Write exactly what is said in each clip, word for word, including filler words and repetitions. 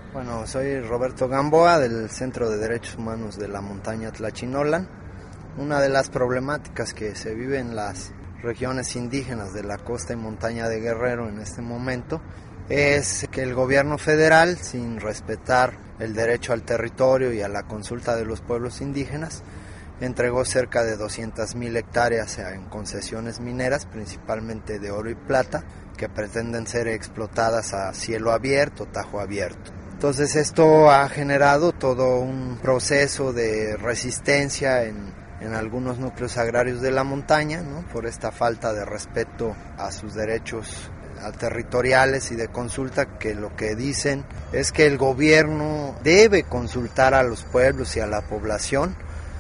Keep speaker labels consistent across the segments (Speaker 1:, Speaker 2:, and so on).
Speaker 1: Bueno, soy Roberto Gamboa del Centro de Derechos Humanos de la Montaña Tlachinolan. Una de las problemáticas que se vive en las regiones indígenas de la costa y montaña de Guerrero en este momento es que el gobierno federal, sin respetar el derecho al territorio y a la consulta de los pueblos indígenas, entregó cerca de doscientas mil hectáreas en concesiones mineras, principalmente de oro y plata, que pretenden ser explotadas a cielo abierto, tajo abierto. Entonces esto ha generado todo un proceso de resistencia en, en algunos núcleos agrarios de la montaña, ¿no? Por esta falta de respeto a sus derechos territoriales y de consulta, que lo que dicen es que el gobierno debe consultar a los pueblos y a la población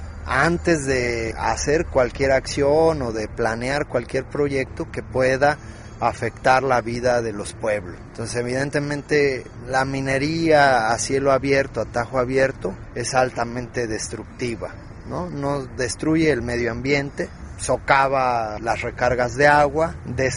Speaker 1: antes de hacer cualquier acción o de planear cualquier proyecto que pueda afectar la vida de los pueblos. Entonces, evidentemente, la minería a cielo abierto, a tajo abierto, es altamente destructiva, ¿no? No destruye el medio ambiente, socava las recargas de agua,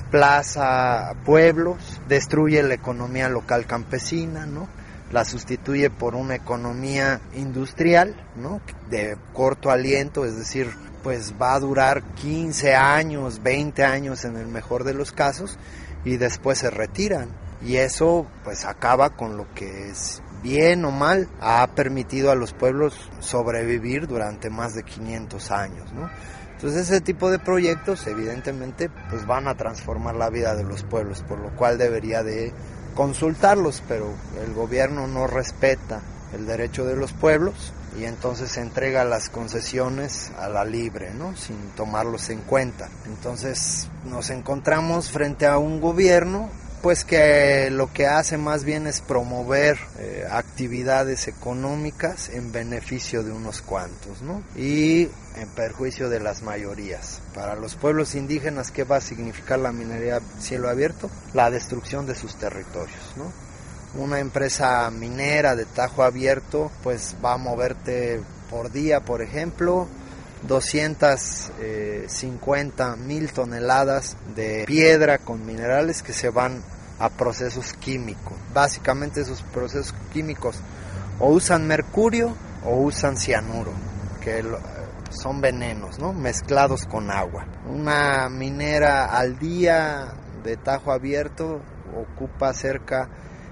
Speaker 1: desplaza pueblos, destruye la economía local campesina, ¿no? La sustituye por una economía industrial, ¿no? De corto aliento, es decir, pues va a durar quince años, veinte años en el mejor de los casos, y después se retiran. Y eso pues acaba con lo que es bien o mal ha permitido a los pueblos sobrevivir durante más de quinientos años, ¿no? Entonces ese tipo de proyectos evidentemente pues van a transformar la vida de los pueblos, por lo cual debería de consultarlos, pero el gobierno no respeta el derecho de los pueblos y entonces se entrega las concesiones a la libre, ¿no? Sin tomarlos en cuenta. Entonces nos encontramos frente a un gobierno pues que lo que hace más bien es promover eh, actividades económicas en beneficio de unos cuantos, ¿no? Y en perjuicio de las mayorías. Para los pueblos indígenas, ¿qué va a significar la minería a cielo abierto? La destrucción de sus territorios, ¿no? Una empresa minera de tajo abierto pues va a moverte por día, por ejemplo, doscientas cincuenta mil toneladas de piedra con minerales que se van a procesos químicos. Básicamente esos procesos químicos o usan mercurio o usan cianuro, que son venenos, ¿no? Mezclados con agua. Una minera al día de tajo abierto ocupa cerca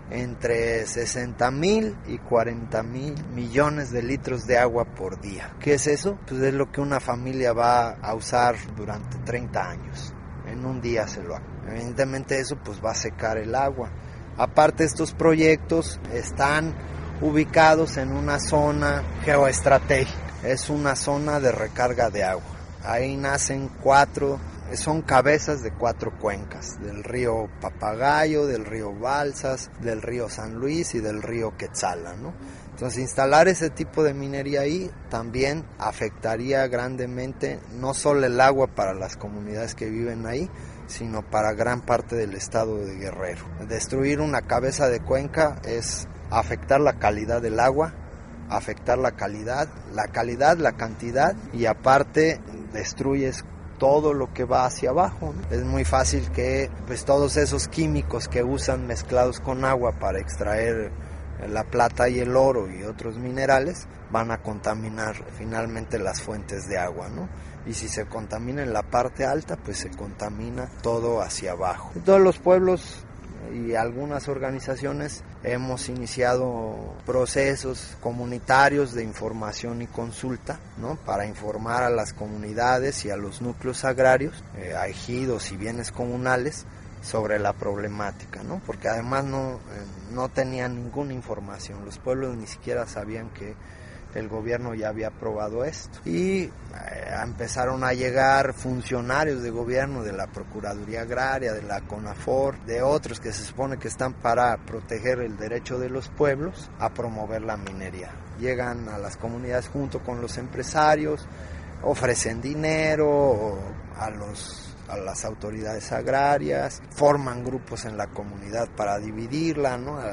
Speaker 1: entre sesenta mil y cuarenta mil millones de litros de agua por día. ¿Qué es eso? Pues es lo que una familia va a usar durante treinta años. En un día se lo hace. Evidentemente eso pues va a secar el agua. Aparte, estos proyectos están ubicados en una zona geoestratégica. Es una zona de recarga de agua. Ahí nacen cuatro, son cabezas de cuatro cuencas, del río Papagayo, del río Balsas, del río San Luis y del río Quetzala, ¿no? Entonces, instalar ese tipo de minería ahí también afectaría grandemente no solo el agua para las comunidades que viven ahí, sino para gran parte del estado de Guerrero. Destruir una cabeza de cuenca es afectar la calidad del agua, afectar la calidad, la calidad, la cantidad, y aparte destruyes todo lo que va hacia abajo, ¿no? Es muy fácil que pues todos esos químicos que usan mezclados con agua para extraer la plata y el oro y otros minerales van a contaminar finalmente las fuentes de agua, ¿no? Y si se contamina en la parte alta, pues se contamina todo hacia abajo. Todos los pueblos y algunas organizaciones hemos iniciado procesos comunitarios de información y consulta, ¿no? Para informar a las comunidades y a los núcleos agrarios, eh, a ejidos y bienes comunales sobre la problemática, ¿no? Porque además no, eh, no tenían ninguna información, los pueblos ni siquiera sabían que el gobierno ya había aprobado esto. Y eh, empezaron a llegar funcionarios de gobierno, de la Procuraduría Agraria, de la CONAFOR, de otros que se supone que están para proteger el derecho de los pueblos a promover la minería. Llegan a las comunidades junto con los empresarios, ofrecen dinero a los a las autoridades agrarias, forman grupos en la comunidad para dividirla, ¿no?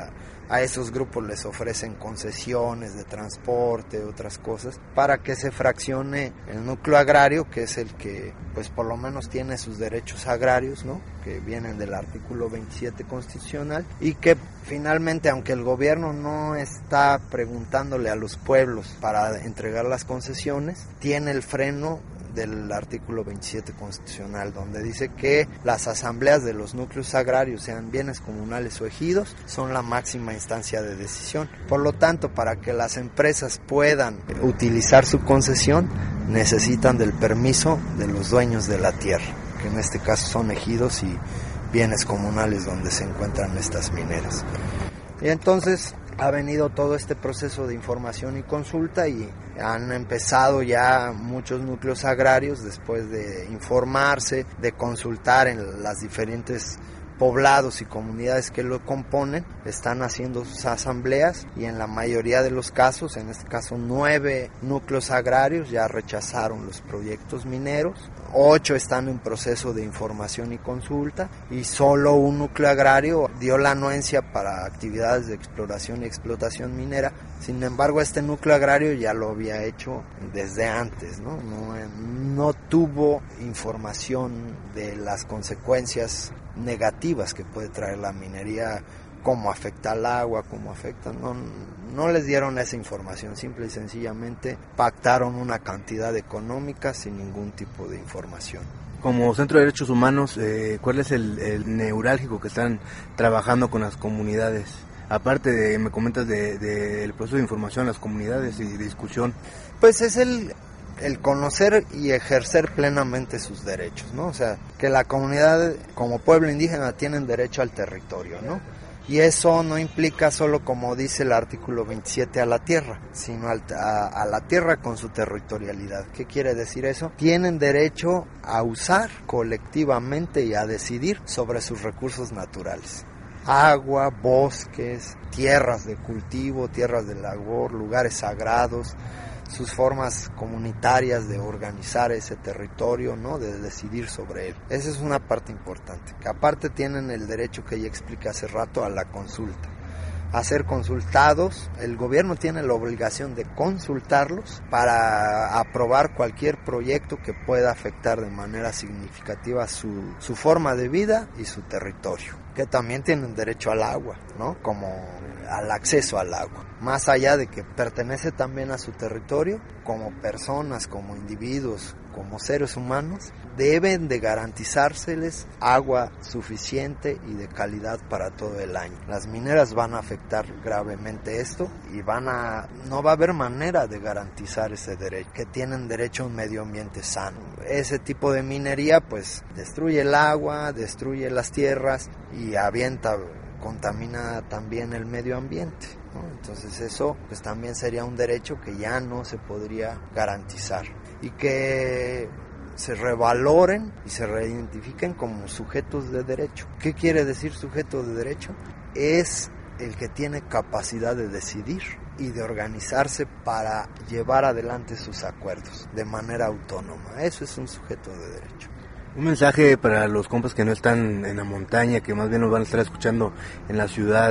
Speaker 1: A esos grupos les ofrecen concesiones de transporte, otras cosas, para que se fraccione el núcleo agrario, que es el que pues por lo menos tiene sus derechos agrarios, ¿no?, que vienen del artículo veintisiete constitucional, y que finalmente, aunque el gobierno no está preguntándole a los pueblos para entregar las concesiones, tiene el freno del artículo veintisiete constitucional, donde dice que las asambleas de los núcleos agrarios, sean bienes comunales o ejidos, son la máxima instancia de decisión. Por lo tanto, para que las empresas puedan utilizar su concesión, necesitan del permiso de los dueños de la tierra, que en este caso son ejidos y bienes comunales donde se encuentran estas mineras. Y entonces ha venido todo este proceso de información y consulta, y han empezado ya muchos núcleos agrarios, después de informarse, de consultar en las diferentes poblados y comunidades que lo componen, están haciendo sus asambleas, y en la mayoría de los casos, en este caso nueve núcleos agrarios ya rechazaron los proyectos mineros, ocho están en proceso de información y consulta, y solo un núcleo agrario dio la anuencia para actividades de exploración y explotación minera. Sin embargo, este núcleo agrario ya lo había hecho desde antes, ¿no? No, no tuvo información de las consecuencias negativas que puede traer la minería, cómo afecta al agua, cómo afecta, no, no les dieron esa información, simple y sencillamente pactaron una cantidad económica sin ningún tipo de información.
Speaker 2: Como Centro de Derechos Humanos, eh, ¿cuál es el, el neurálgico que están trabajando con las comunidades? Aparte de, me comentas del de, de proceso de información a las comunidades y de discusión.
Speaker 1: Pues es el... el conocer y ejercer plenamente sus derechos, ¿no? O sea, que la comunidad como pueblo indígena tienen derecho al territorio, ¿no? Y eso no implica solo, como dice el artículo veintisiete, a la tierra, sino al, a, a la tierra con su territorialidad. ¿Qué quiere decir eso? Tienen derecho a usar colectivamente y a decidir sobre sus recursos naturales. Agua, bosques, tierras de cultivo, tierras de labor, lugares sagrados, sus formas comunitarias de organizar ese territorio, ¿no?, de decidir sobre él. Esa es una parte importante, que aparte tienen el derecho que ya expliqué hace rato a la consulta. A ser consultados, el gobierno tiene la obligación de consultarlos para aprobar cualquier proyecto que pueda afectar de manera significativa su, su forma de vida y su territorio, que también tienen derecho al agua, ¿no?, como al acceso al agua. Más allá de que pertenece también a su territorio, como personas, como individuos, como seres humanos, deben de garantizárseles agua suficiente y de calidad para todo el año. Las mineras van a afectar gravemente esto y van a no va a haber manera de garantizar ese derecho, que tienen derecho a un medio ambiente sano. Ese tipo de minería pues destruye el agua, destruye las tierras y avienta, contamina también el medio ambiente, ¿no? Entonces eso pues también sería un derecho que ya no se podría garantizar, y que se revaloren y se reidentifiquen como sujetos de derecho. ¿Qué quiere decir sujeto de derecho? Es el que tiene capacidad de decidir y de organizarse para llevar adelante sus acuerdos de manera autónoma. Eso es un sujeto de derecho.
Speaker 2: Un mensaje para los compas que no están en la montaña, que más bien nos van a estar escuchando en la ciudad.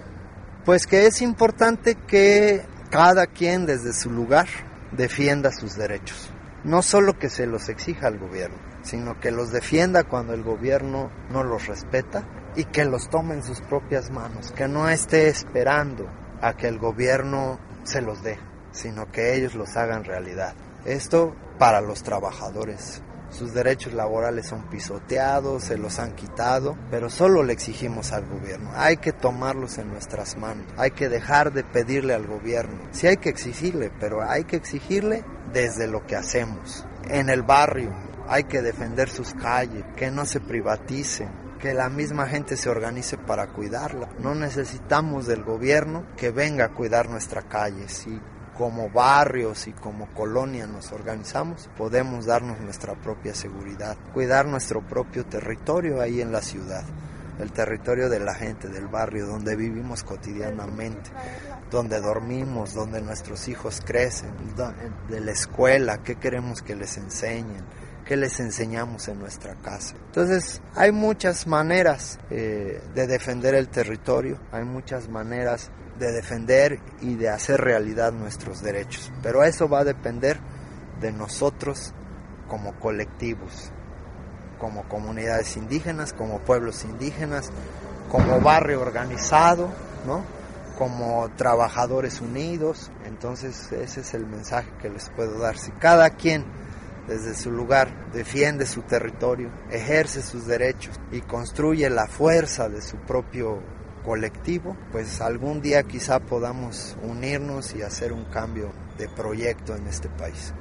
Speaker 1: Pues que es importante que cada quien desde su lugar defienda sus derechos. No solo que se los exija al gobierno, sino que los defienda cuando el gobierno no los respeta, y que los tome en sus propias manos, que no esté esperando a que el gobierno se los dé, sino que ellos los hagan realidad. Esto para los trabajadores. Sus derechos laborales son pisoteados, se los han quitado, pero solo le exigimos al gobierno. Hay que tomarlos en nuestras manos, hay que dejar de pedirle al gobierno. Sí hay que exigirle, pero hay que exigirle desde lo que hacemos. En el barrio hay que defender sus calles, que no se privaticen, que la misma gente se organice para cuidarla. No necesitamos del gobierno que venga a cuidar nuestra calle. Si como barrios y como colonia nos organizamos, podemos darnos nuestra propia seguridad, cuidar nuestro propio territorio ahí en la ciudad, el territorio de la gente, del barrio donde vivimos cotidianamente, donde dormimos, donde nuestros hijos crecen, de la escuela, qué queremos que les enseñen, qué ¿Qué les enseñamos en nuestra casa? Entonces, hay muchas maneras eh, de defender el territorio, hay muchas maneras de defender y de hacer realidad nuestros derechos, pero eso va a depender de nosotros como colectivos, como comunidades indígenas, como pueblos indígenas, como barrio organizado, ¿no? Como trabajadores unidos. Entonces ese es el mensaje que les puedo dar. Si cada quien desde su lugar defiende su territorio, ejerce sus derechos y construye la fuerza de su propio colectivo, pues algún día quizá podamos unirnos y hacer un cambio de proyecto en este país.